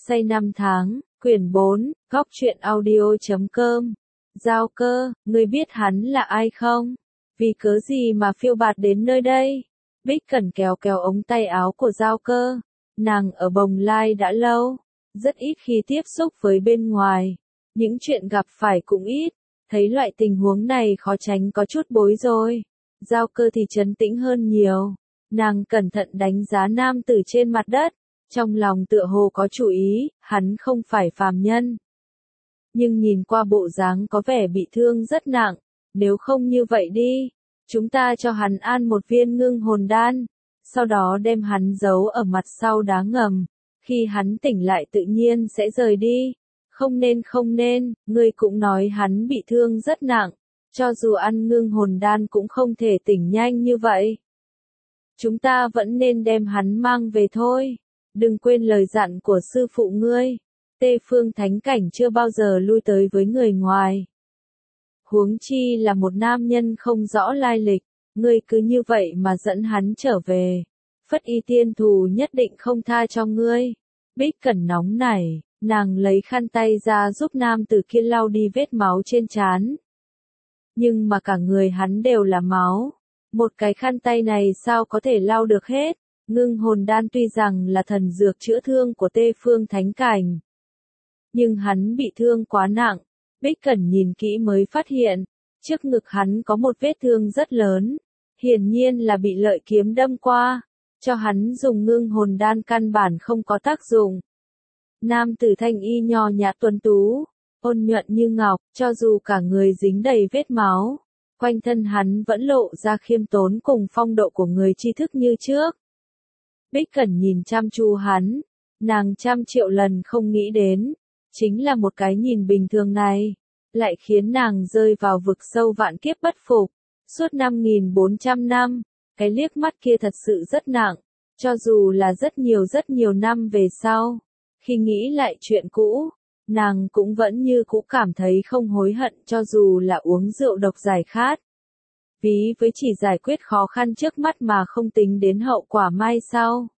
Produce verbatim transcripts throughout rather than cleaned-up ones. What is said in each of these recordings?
say năm tháng, quyển bốn, góc truyện audio chấm com. Giao Cơ, ngươi biết hắn là ai không? Vì cớ gì mà phiêu bạt đến nơi đây? Bích Cẩn kéo kéo ống tay áo của Giao Cơ. Nàng ở Bồng Lai đã lâu, rất ít khi tiếp xúc với bên ngoài. Những chuyện gặp phải cũng ít, thấy loại tình huống này khó tránh có chút bối rối. Giao Cơ thì trấn tĩnh hơn nhiều. Nàng cẩn thận đánh giá nam tử trên mặt đất, trong lòng tựa hồ có chủ ý, hắn không phải phàm nhân. Nhưng nhìn qua bộ dáng có vẻ bị thương rất nặng, nếu không như vậy đi, chúng ta cho hắn ăn một viên ngưng hồn đan, sau đó đem hắn giấu ở mặt sau đá ngầm, khi hắn tỉnh lại tự nhiên sẽ rời đi. Không nên không nên, ngươi cũng nói hắn bị thương rất nặng, cho dù ăn ngưng hồn đan cũng không thể tỉnh nhanh như vậy. Chúng ta vẫn nên đem hắn mang về thôi. Đừng quên lời dặn của sư phụ ngươi. Tê Phương Thánh Cảnh chưa bao giờ lui tới với người ngoài. Huống chi là một nam nhân không rõ lai lịch, ngươi cứ như vậy mà dẫn hắn trở về. Phất Y Tiên Thù nhất định không tha cho ngươi. Bích Cẩn nóng nảy, nàng lấy khăn tay ra giúp nam tử kia lau đi vết máu trên trán. Nhưng mà cả người hắn đều là máu. Một cái khăn tay này sao có thể lau được hết? Ngưng hồn đan tuy rằng là thần dược chữa thương của Tê Phương Thánh Cảnh, nhưng hắn bị thương quá nặng. Bích Cẩn nhìn kỹ mới phát hiện, trước ngực hắn có một vết thương rất lớn, hiển nhiên là bị lợi kiếm đâm qua, cho hắn dùng ngưng hồn đan căn bản không có tác dụng. Nam tử thanh y nho nhã tuấn tú, ôn nhuận như ngọc, cho dù cả người dính đầy vết máu, quanh thân hắn vẫn lộ ra khiêm tốn cùng phong độ của người tri thức như trước. Bích Cẩn nhìn chăm chú hắn, nàng trăm triệu lần không nghĩ đến, chính là một cái nhìn bình thường này, lại khiến nàng rơi vào vực sâu vạn kiếp bất phục. Suốt năm nghìn bốn trăm năm, cái liếc mắt kia thật sự rất nặng, cho dù là rất nhiều rất nhiều năm về sau, khi nghĩ lại chuyện cũ, nàng cũng vẫn như cũ cảm thấy không hối hận cho dù là uống rượu độc giải khát. Ví với chỉ giải quyết khó khăn trước mắt mà không tính đến hậu quả mai sau.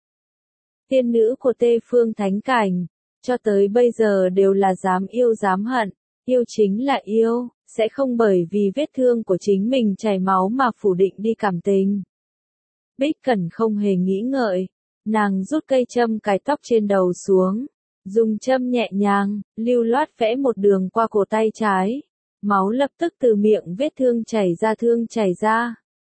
Tiên nữ của Tê Phương Thánh Cảnh, cho tới bây giờ đều là dám yêu dám hận, yêu chính là yêu, sẽ không bởi vì vết thương của chính mình chảy máu mà phủ định đi cảm tình. Bích Cẩn không hề nghĩ ngợi, nàng rút cây châm cài tóc trên đầu xuống, dùng châm nhẹ nhàng, lưu loát vẽ một đường qua cổ tay trái. Máu lập tức từ miệng vết thương chảy ra thương chảy ra.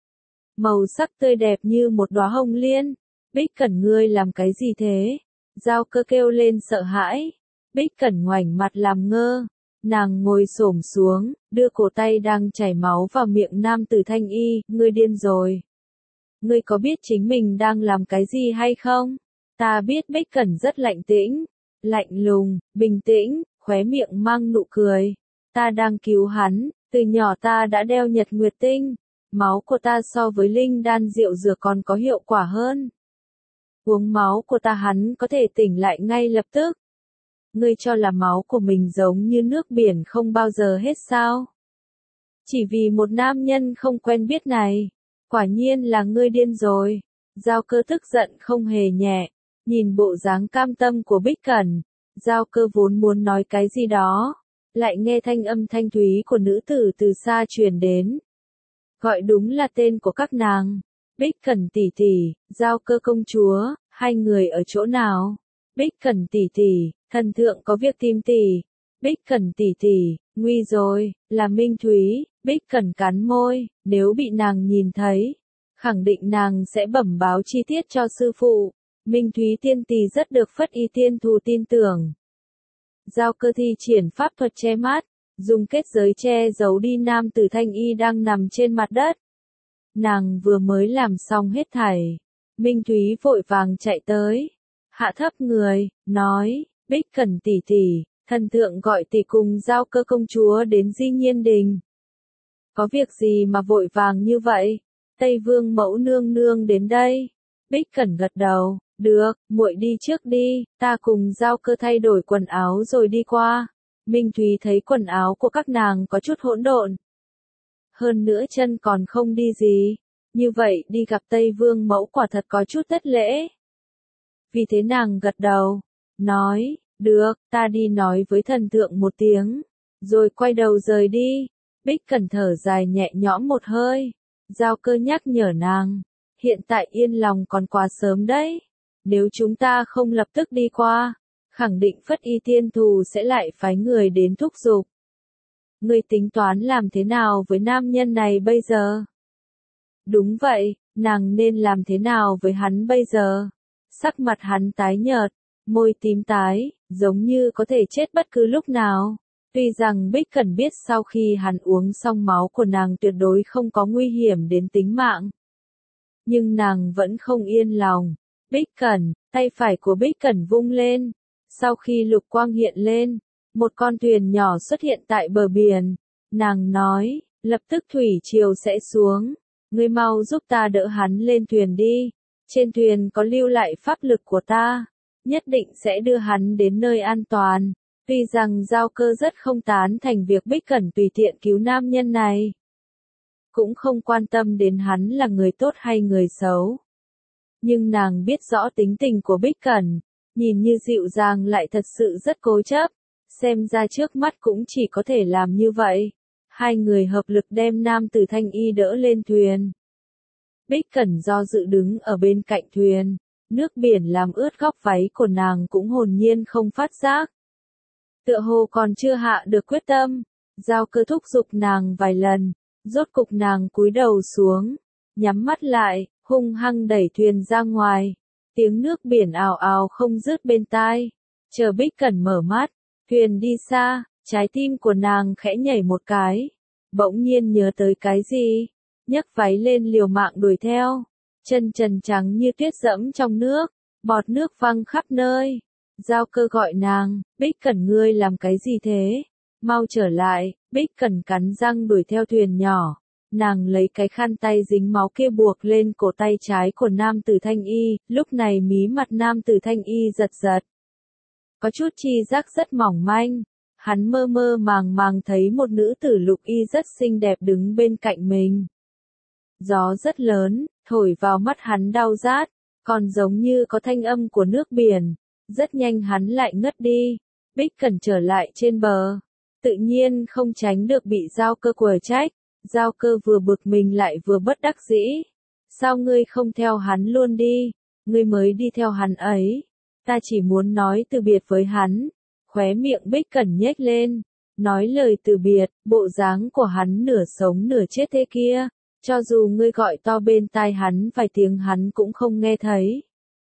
Màu sắc tươi đẹp như một đóa hồng liên. Bích Cẩn ngươi làm cái gì thế? Giao Cơ kêu lên sợ hãi. Bích Cẩn ngoảnh mặt làm ngơ. Nàng ngồi xổm xuống, đưa cổ tay đang chảy máu vào miệng nam tử thanh y. Ngươi điên rồi. Ngươi có biết chính mình đang làm cái gì hay không? Ta biết. Bích Cẩn rất lạnh tĩnh, lạnh lùng, bình tĩnh, khóe miệng mang nụ cười. Ta đang cứu hắn, từ nhỏ ta đã đeo nhật nguyệt tinh, máu của ta so với linh đan rượu dược còn có hiệu quả hơn. Uống máu của ta hắn có thể tỉnh lại ngay lập tức. Ngươi cho là máu của mình giống như nước biển không bao giờ hết sao? Chỉ vì một nam nhân không quen biết này, quả nhiên là ngươi điên rồi. Giao Cơ tức giận không hề nhẹ, nhìn bộ dáng cam tâm của Bích Cẩn, Giao Cơ vốn muốn nói cái gì đó. Lại nghe thanh âm thanh thúy của nữ tử từ xa truyền đến. Gọi đúng là tên của các nàng. Bích Cẩn tỷ tỷ, Giao Cơ công chúa, hai người ở chỗ nào? Bích Cẩn tỷ tỷ, thần thượng có việc tìm tỷ. Bích Cẩn tỷ tỷ, nguy rồi, là Minh Thúy. Bích Cẩn cắn môi, nếu bị nàng nhìn thấy, khẳng định nàng sẽ bẩm báo chi tiết cho sư phụ. Minh Thúy tiên tỷ rất được Phất Y Tiên Thù tin tưởng. Giao Cơ thi triển pháp thuật che mắt, dùng kết giới che giấu đi nam tử thanh y đang nằm trên mặt đất. Nàng vừa mới làm xong hết thảy, Minh Thúy vội vàng chạy tới, hạ thấp người, nói, Bích Cẩn tỷ tỷ, thần thượng gọi tỷ cùng Giao Cơ công chúa đến Di Nhiên Đình. Có việc gì mà vội vàng như vậy? Tây Vương mẫu nương nương đến đây. Bích Cẩn gật đầu. Được, muội đi trước đi, ta cùng Giao Cơ thay đổi quần áo rồi đi qua. Minh Thúy thấy quần áo của các nàng có chút hỗn độn. Hơn nữa chân còn không đi gì. Như vậy đi gặp Tây Vương mẫu quả thật có chút thất lễ. Vì thế nàng gật đầu, nói, Được, ta đi nói với thần tượng một tiếng, rồi quay đầu rời đi. Bích Cẩn thở dài nhẹ nhõm một hơi. Giao Cơ nhắc nhở nàng, hiện tại yên lòng còn quá sớm đấy. Nếu chúng ta không lập tức đi qua, khẳng định Phất Y Tiên Thù sẽ lại phái người đến thúc giục. Ngươi tính toán làm thế nào với nam nhân này bây giờ? Đúng vậy, nàng nên làm thế nào với hắn bây giờ? Sắc mặt hắn tái nhợt, môi tím tái, giống như có thể chết bất cứ lúc nào. Tuy rằng Bích Cẩn biết sau khi hắn uống xong máu của nàng tuyệt đối không có nguy hiểm đến tính mạng. Nhưng nàng vẫn không yên lòng. Bích Cẩn, tay phải của Bích Cẩn vung lên. Sau khi lục quang hiện lên, một con thuyền nhỏ xuất hiện tại bờ biển. Nàng nói, lập tức thủy triều sẽ xuống. Ngươi mau giúp ta đỡ hắn lên thuyền đi. Trên thuyền có lưu lại pháp lực của ta. Nhất định sẽ đưa hắn đến nơi an toàn. Tuy rằng Giao Cơ rất không tán thành việc Bích Cẩn tùy tiện cứu nam nhân này. Cũng không quan tâm đến hắn là người tốt hay người xấu. Nhưng nàng biết rõ tính tình của Bích Cẩn, nhìn như dịu dàng lại thật sự rất cố chấp. Xem ra trước mắt cũng chỉ có thể làm như vậy. Hai người hợp lực đem nam tử Thanh Y đỡ lên thuyền. Bích Cẩn do dự đứng ở bên cạnh thuyền. Nước biển làm ướt góc váy của nàng cũng hồn nhiên không phát giác. Tựa hồ còn chưa hạ được quyết tâm. Giao Cơ thúc giục nàng vài lần. Rốt cục nàng cúi đầu xuống. Nhắm mắt lại, hung hăng đẩy thuyền ra ngoài. Tiếng nước biển ào ào không dứt bên tai. Chờ Bích Cẩn mở mắt. Thuyền đi xa, trái tim của nàng khẽ nhảy một cái. Bỗng nhiên nhớ tới cái gì. Nhấc váy lên liều mạng đuổi theo. Chân trần trắng như tuyết dẫm trong nước. Bọt nước văng khắp nơi. Giao Cơ gọi nàng, Bích Cẩn ngươi làm cái gì thế? Mau trở lại. Bích Cẩn cắn răng đuổi theo thuyền nhỏ. Nàng lấy cái khăn tay dính máu kia buộc lên cổ tay trái của nam tử Thanh Y. Lúc này mí mặt nam tử Thanh Y giật giật. Có chút chi giác rất mỏng manh. Hắn mơ mơ màng màng thấy một nữ tử lục y rất xinh đẹp đứng bên cạnh mình. Gió rất lớn, thổi vào mắt hắn đau rát, còn giống như có thanh âm của nước biển. Rất nhanh hắn lại ngất đi. Bích Cẩn trở lại trên bờ. Tự nhiên không tránh được bị Giao Cơ quở trách. Giao Cơ vừa bực mình lại vừa bất đắc dĩ. Sao ngươi không theo hắn luôn đi? Ngươi mới đi theo hắn ấy. Ta chỉ muốn nói từ biệt với hắn. Khóe miệng Bích Cẩn nhếch lên. Nói lời từ biệt, bộ dáng của hắn nửa sống nửa chết thế kia. Cho dù ngươi gọi to bên tai hắn vài tiếng hắn cũng không nghe thấy.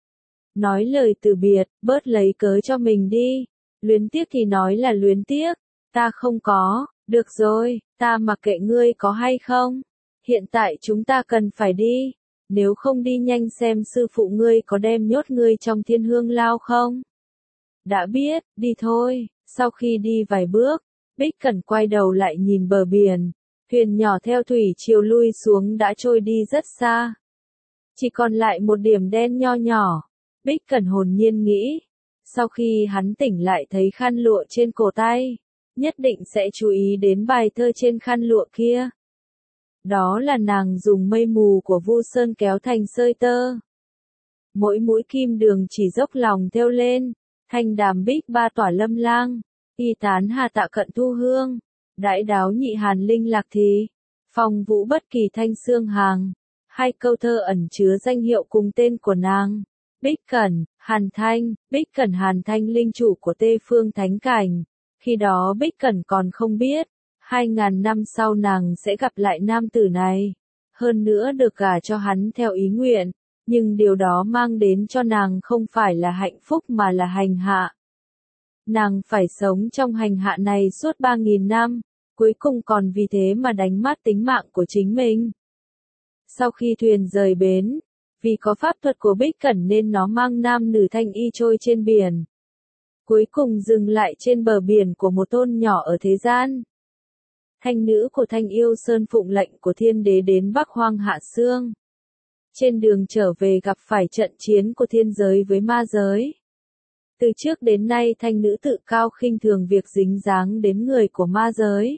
Nói lời từ biệt, bớt lấy cớ cho mình đi. Luyến tiếc thì nói là luyến tiếc. Ta không có, được rồi, ta mặc kệ ngươi có hay không. Hiện tại chúng ta cần phải đi. Nếu không đi nhanh xem sư phụ ngươi có đem nhốt ngươi trong Thiên Hương Lao không. Đã biết, đi thôi. Sau khi đi vài bước, Bích Cẩn quay đầu lại nhìn bờ biển. Thuyền nhỏ theo thủy triều lui xuống đã trôi đi rất xa. Chỉ còn lại một điểm đen nho nhỏ. Bích Cẩn hồn nhiên nghĩ. Sau khi hắn tỉnh lại thấy khăn lụa trên cổ tay. Nhất định sẽ chú ý đến bài thơ trên khăn lụa kia. Đó là nàng dùng mây mù của Vu Sơn kéo thành sợi tơ. Mỗi mũi kim đường chỉ dốc lòng theo lên. Thanh đàm bích ba tỏa lâm lang. Y tán hà tạ cận thu hương. Đãi đáo nhị hàn linh lạc thì. Phong vũ bất kỳ thanh xương hàng. Hai câu thơ ẩn chứa danh hiệu cùng tên của nàng. Bích Cẩn, Hàn Thanh, Bích Cẩn Hàn Thanh linh chủ của Tây Phương Thánh Cảnh. Khi đó Bích Cẩn còn không biết, hai ngàn năm sau nàng sẽ gặp lại nam tử này. Hơn nữa được gả cho hắn theo ý nguyện, nhưng điều đó mang đến cho nàng không phải là hạnh phúc mà là hành hạ. Nàng phải sống trong hành hạ này suốt ba nghìn năm, cuối cùng còn vì thế mà đánh mất tính mạng của chính mình. Sau khi thuyền rời bến, vì có pháp thuật của Bích Cẩn nên nó mang nam nữ Thanh Y trôi trên biển. Cuối cùng dừng lại trên bờ biển của một thôn nhỏ ở thế gian. Thanh nữ của Thanh Yêu Sơn phụng lệnh của thiên đế đến Bắc Hoang hạ xương. Trên đường trở về gặp phải trận chiến của thiên giới với ma giới. Từ trước đến nay thanh nữ tự cao khinh thường việc dính dáng đến người của ma giới.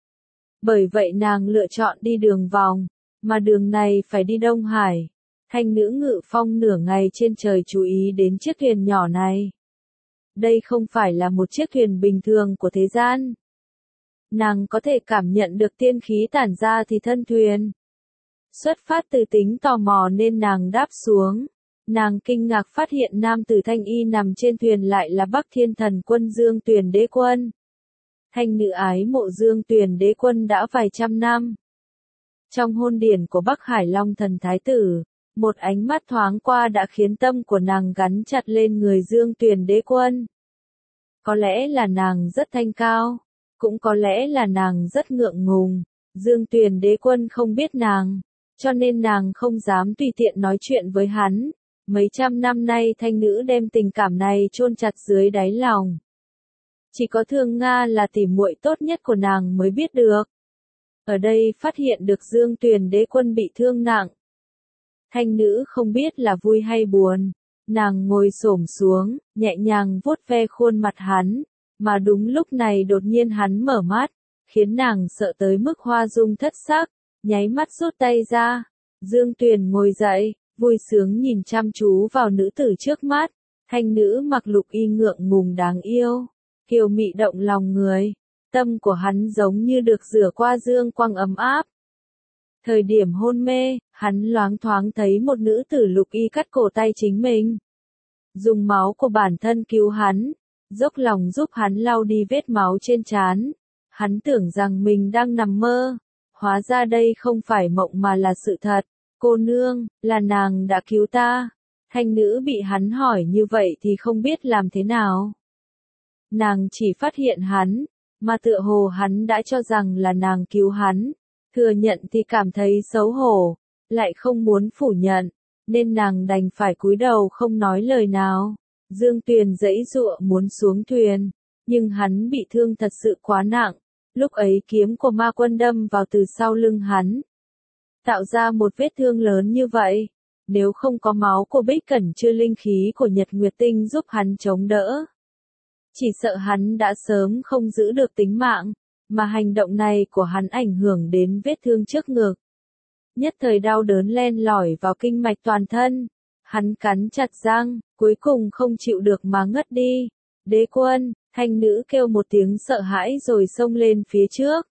Bởi vậy nàng lựa chọn đi đường vòng, mà đường này phải đi Đông Hải. Thanh nữ ngự phong nửa ngày trên trời chú ý đến chiếc thuyền nhỏ này. Đây không phải là một chiếc thuyền bình thường của thế gian. Nàng có thể cảm nhận được tiên khí tản ra từ thân thuyền. Xuất phát từ tính tò mò nên nàng đáp xuống. Nàng kinh ngạc phát hiện nam tử thanh y nằm trên thuyền lại là Bắc Thiên Thần Quân Dương Tuyền Đế Quân. Thanh nữ ái mộ Dương Tuyền Đế Quân đã vài trăm năm. Trong hôn điển của Bắc Hải Long Thần Thái Tử, một ánh mắt thoáng qua đã khiến tâm của nàng gắn chặt lên người Dương Tuyền Đế Quân. Có lẽ là nàng rất thanh cao, cũng có lẽ là nàng rất ngượng ngùng. Dương Tuyền Đế Quân không biết nàng, cho nên nàng không dám tùy tiện nói chuyện với hắn. Mấy trăm năm nay thanh nữ đem tình cảm này chôn chặt dưới đáy lòng. Chỉ có Thương Nga là tỉ muội tốt nhất của nàng mới biết được. Ở đây phát hiện được Dương Tuyền Đế Quân bị thương nặng. Thanh nữ không biết là vui hay buồn. Nàng ngồi xổm xuống, nhẹ nhàng vuốt ve khuôn mặt hắn. Mà đúng lúc này đột nhiên hắn mở mắt, khiến nàng sợ tới mức hoa dung thất sắc, nháy mắt rút tay ra. Dương Tuyền ngồi dậy, vui sướng nhìn chăm chú vào nữ tử trước mắt. Thanh nữ mặc lục y ngượng ngùng đáng yêu, kiều mị động lòng người. Tâm của hắn giống như được rửa qua dương quang ấm áp. Thời điểm hôn mê, hắn loáng thoáng thấy một nữ tử lục y cắt cổ tay chính mình. Dùng máu của bản thân cứu hắn, dốc lòng giúp hắn lau đi vết máu trên trán. Hắn tưởng rằng mình đang nằm mơ, hóa ra đây không phải mộng mà là sự thật. Cô nương, là nàng đã cứu ta. Thanh nữ bị hắn hỏi như vậy thì không biết làm thế nào. Nàng chỉ phát hiện hắn, mà tựa hồ hắn đã cho rằng là nàng cứu hắn. Thừa nhận thì cảm thấy xấu hổ, lại không muốn phủ nhận, nên nàng đành phải cúi đầu không nói lời nào. Dương Tuyền giãy giụa muốn xuống thuyền, nhưng hắn bị thương thật sự quá nặng. Lúc ấy kiếm của ma quân đâm vào từ sau lưng hắn, tạo ra một vết thương lớn như vậy. Nếu không có máu của Bích Cẩn Chư linh khí của Nhật Nguyệt Tinh giúp hắn chống đỡ, chỉ sợ hắn đã sớm không giữ được tính mạng, mà hành động này của hắn ảnh hưởng đến vết thương trước ngực. Nhất thời đau đớn len lỏi vào kinh mạch toàn thân, hắn cắn chặt răng, cuối cùng không chịu được mà ngất đi. Đế Quân, thanh nữ kêu một tiếng sợ hãi rồi xông lên phía trước.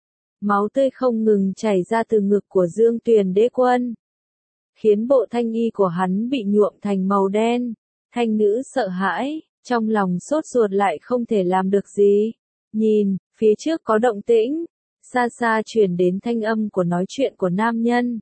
Máu tươi không ngừng chảy ra từ ngực của Dương Tuyền Đế Quân, khiến bộ thanh y của hắn bị nhuộm thành màu đen. Thanh nữ sợ hãi, trong lòng sốt ruột lại không thể làm được gì. Nhìn, phía trước có động tĩnh, xa xa truyền đến thanh âm của nói chuyện của nam nhân.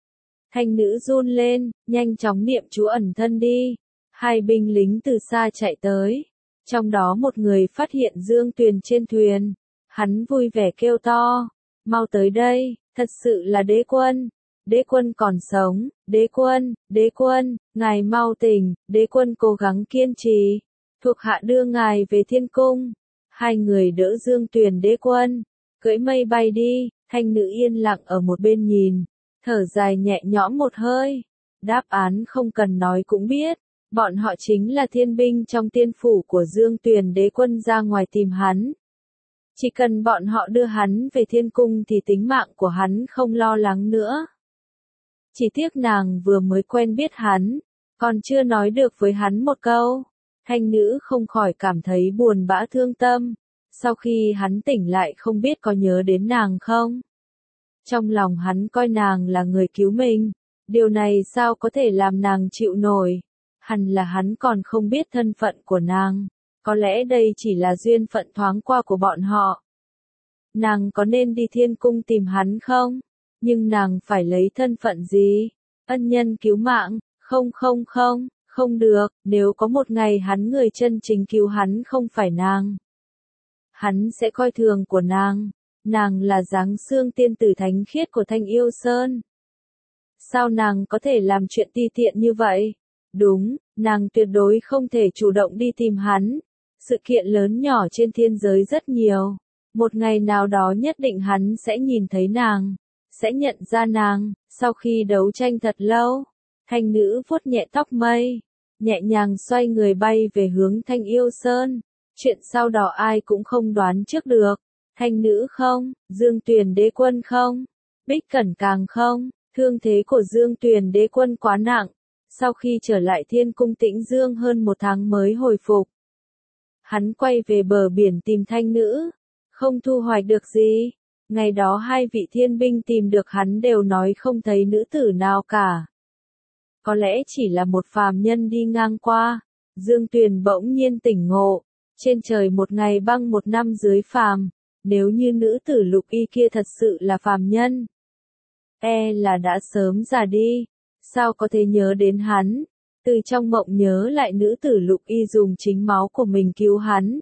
Thanh nữ run lên, nhanh chóng niệm chú ẩn thân đi. Hai binh lính từ xa chạy tới, trong đó một người phát hiện Dương Tuyền trên thuyền. Hắn vui vẻ kêu to, mau tới đây, thật sự là Đế Quân. Đế Quân còn sống, Đế Quân, Đế Quân, ngài mau tỉnh. Đế Quân cố gắng kiên trì, thuộc hạ đưa ngài về thiên cung. Hai người đỡ Dương Tuyền Đế Quân, cưỡi mây bay đi. Thanh nữ yên lặng ở một bên nhìn, thở dài nhẹ nhõm một hơi. Đáp án không cần nói cũng biết, bọn họ chính là thiên binh trong tiên phủ của Dương Tuyền Đế Quân ra ngoài tìm hắn. Chỉ cần bọn họ đưa hắn về thiên cung thì tính mạng của hắn không lo lắng nữa. Chỉ tiếc nàng vừa mới quen biết hắn, còn chưa nói được với hắn một câu. Thanh nữ không khỏi cảm thấy buồn bã thương tâm. Sau khi hắn tỉnh lại không biết có nhớ đến nàng không? Trong lòng hắn coi nàng là người cứu mình. Điều này sao có thể làm nàng chịu nổi? Hẳn là hắn còn không biết thân phận của nàng. Có lẽ đây chỉ là duyên phận thoáng qua của bọn họ. Nàng có nên đi thiên cung tìm hắn không? Nhưng nàng phải lấy thân phận gì? Ân nhân cứu mạng? Không không không, không được. Nếu có một ngày hắn người chân chính cứu hắn không phải nàng, hắn sẽ coi thường của nàng. Nàng là dáng xương tiên tử thánh khiết của Thanh Yêu Sơn. Sao nàng có thể làm chuyện ti tiện như vậy? Đúng, nàng tuyệt đối không thể chủ động đi tìm hắn. Sự kiện lớn nhỏ trên thiên giới rất nhiều. Một ngày nào đó nhất định hắn sẽ nhìn thấy nàng, sẽ nhận ra nàng. Sau khi đấu tranh thật lâu, thanh nữ vuốt nhẹ tóc mây, nhẹ nhàng xoay người bay về hướng Thanh Yêu Sơn. Chuyện sau đó ai cũng không đoán trước được. Thanh nữ không, Dương Tuyền Đế Quân không, Bích Cẩn càng không. Thương thế của Dương Tuyền Đế Quân quá nặng, sau khi trở lại thiên cung Tĩnh Dương hơn một tháng mới hồi phục. Hắn quay về bờ biển tìm thanh nữ, không thu hoạch được gì. Ngày đó hai vị thiên binh tìm được hắn đều nói không thấy nữ tử nào cả. Có lẽ chỉ là một phàm nhân đi ngang qua. Dương Tuyền bỗng nhiên tỉnh ngộ, trên trời một ngày băng một năm dưới phàm, nếu như nữ tử Lục Y kia thật sự là phàm nhân, e là đã sớm già đi, sao có thể nhớ đến hắn, từ trong mộng nhớ lại nữ tử Lục Y dùng chính máu của mình cứu hắn.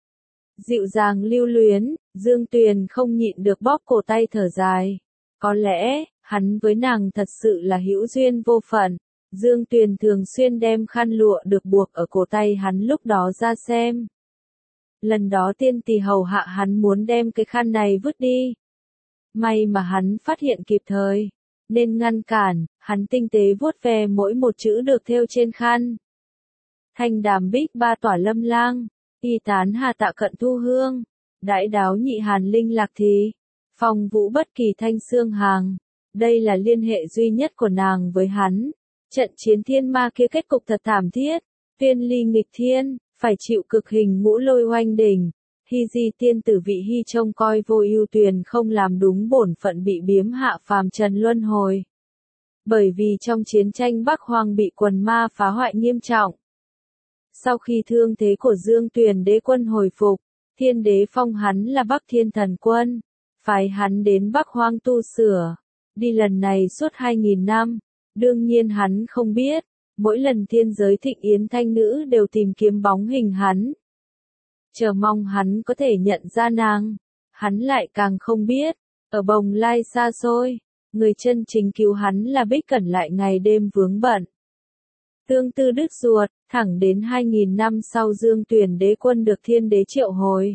Dịu dàng lưu luyến, Dương Tuyền không nhịn được bóp cổ tay thở dài, có lẽ, hắn với nàng thật sự là hữu duyên vô phận. Dương Tuyền thường xuyên đem khăn lụa được buộc ở cổ tay hắn lúc đó ra xem. Lần đó tiên tỳ hầu hạ hắn muốn đem cái khăn này vứt đi. May mà hắn phát hiện kịp thời, nên ngăn cản, hắn tinh tế vuốt ve mỗi một chữ được thêu trên khăn. Thanh đàm bích ba tỏa lâm lang, y tán hà tạ cận thu hương, đãi đáo nhị hàn linh lạc thì, phong vũ bất kỳ thanh xương hàng. Đây là liên hệ duy nhất của nàng với hắn. Trận chiến thiên ma kia kết cục thật thảm thiết, Tuyên Ly nghịch thiên, phải chịu cực hình ngũ lôi oanh đỉnh. Hy Di tiên tử vị Hy trông coi Vô Ưu Tuyền không làm đúng bổn phận bị biếm hạ phàm trần luân hồi. Bởi vì trong chiến tranh Bắc Hoang bị quần ma phá hoại nghiêm trọng. Sau khi thương thế của Dương Tuyền đế quân hồi phục, thiên đế phong hắn là Bắc Thiên Thần Quân, phái hắn đến Bắc Hoang tu sửa. Đi lần này suốt hai nghìn năm. Đương nhiên hắn không biết, mỗi lần thiên giới thịnh yến thanh nữ đều tìm kiếm bóng hình hắn. Chờ mong hắn có thể nhận ra nàng. Hắn lại càng không biết, ở Bồng Lai xa xôi, người chân chính cứu hắn là Bích Cẩn lại ngày đêm vướng bận. Tương tư đứt ruột, thẳng đến hai nghìn năm sau Dương Tuyền đế quân được thiên đế triệu hồi.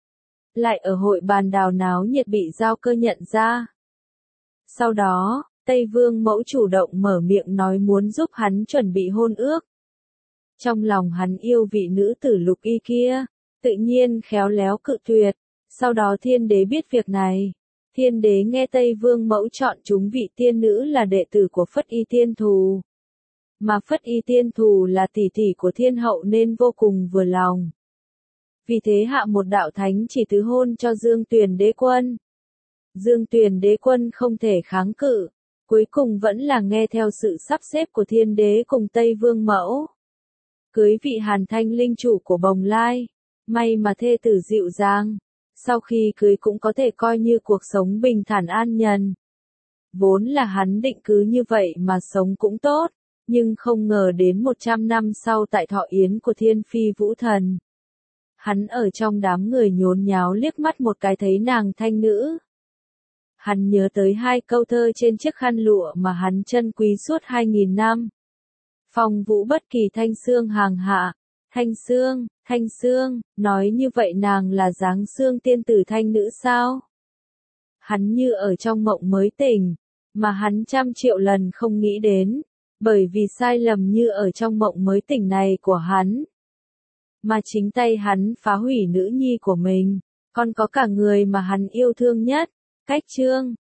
Lại ở hội bàn đào náo nhiệt bị Giao Cơ nhận ra. Sau đó, Tây Vương Mẫu chủ động mở miệng nói muốn giúp hắn chuẩn bị hôn ước. Trong lòng hắn yêu vị nữ tử Lục Y kia, tự nhiên khéo léo cự tuyệt. Sau đó thiên đế biết việc này. Thiên đế nghe Tây Vương Mẫu chọn chúng vị tiên nữ là đệ tử của Phất Y Tiên Thù. Mà Phất Y Tiên Thù là tỷ tỷ của thiên hậu nên vô cùng vừa lòng. Vì thế hạ một đạo thánh chỉ tứ hôn cho Dương Tuyền đế quân. Dương Tuyền đế quân không thể kháng cự. Cuối cùng vẫn là nghe theo sự sắp xếp của thiên đế cùng Tây Vương Mẫu. Cưới vị Hàn Thanh linh chủ của Bồng Lai. May mà thê tử dịu dàng. Sau khi cưới cũng có thể coi như cuộc sống bình thản an nhàn. Vốn là hắn định cứ như vậy mà sống cũng tốt. Nhưng không ngờ đến một trăm năm sau tại thọ yến của Thiên Phi Vũ Thần. Hắn ở trong đám người nhốn nháo liếc mắt một cái thấy nàng thanh nữ. Hắn nhớ tới hai câu thơ trên chiếc khăn lụa mà hắn trân quý suốt hai nghìn năm. Phong vũ bất kỳ thanh xương hàng hạ. Thanh xương, thanh xương, nói như vậy nàng là dáng xương tiên tử thanh nữ sao? Hắn như ở trong mộng mới tỉnh, mà hắn trăm triệu lần không nghĩ đến, bởi vì sai lầm như ở trong mộng mới tỉnh này của hắn. Mà chính tay hắn phá hủy nữ nhi của mình, còn có cả người mà hắn yêu thương nhất. Cách chương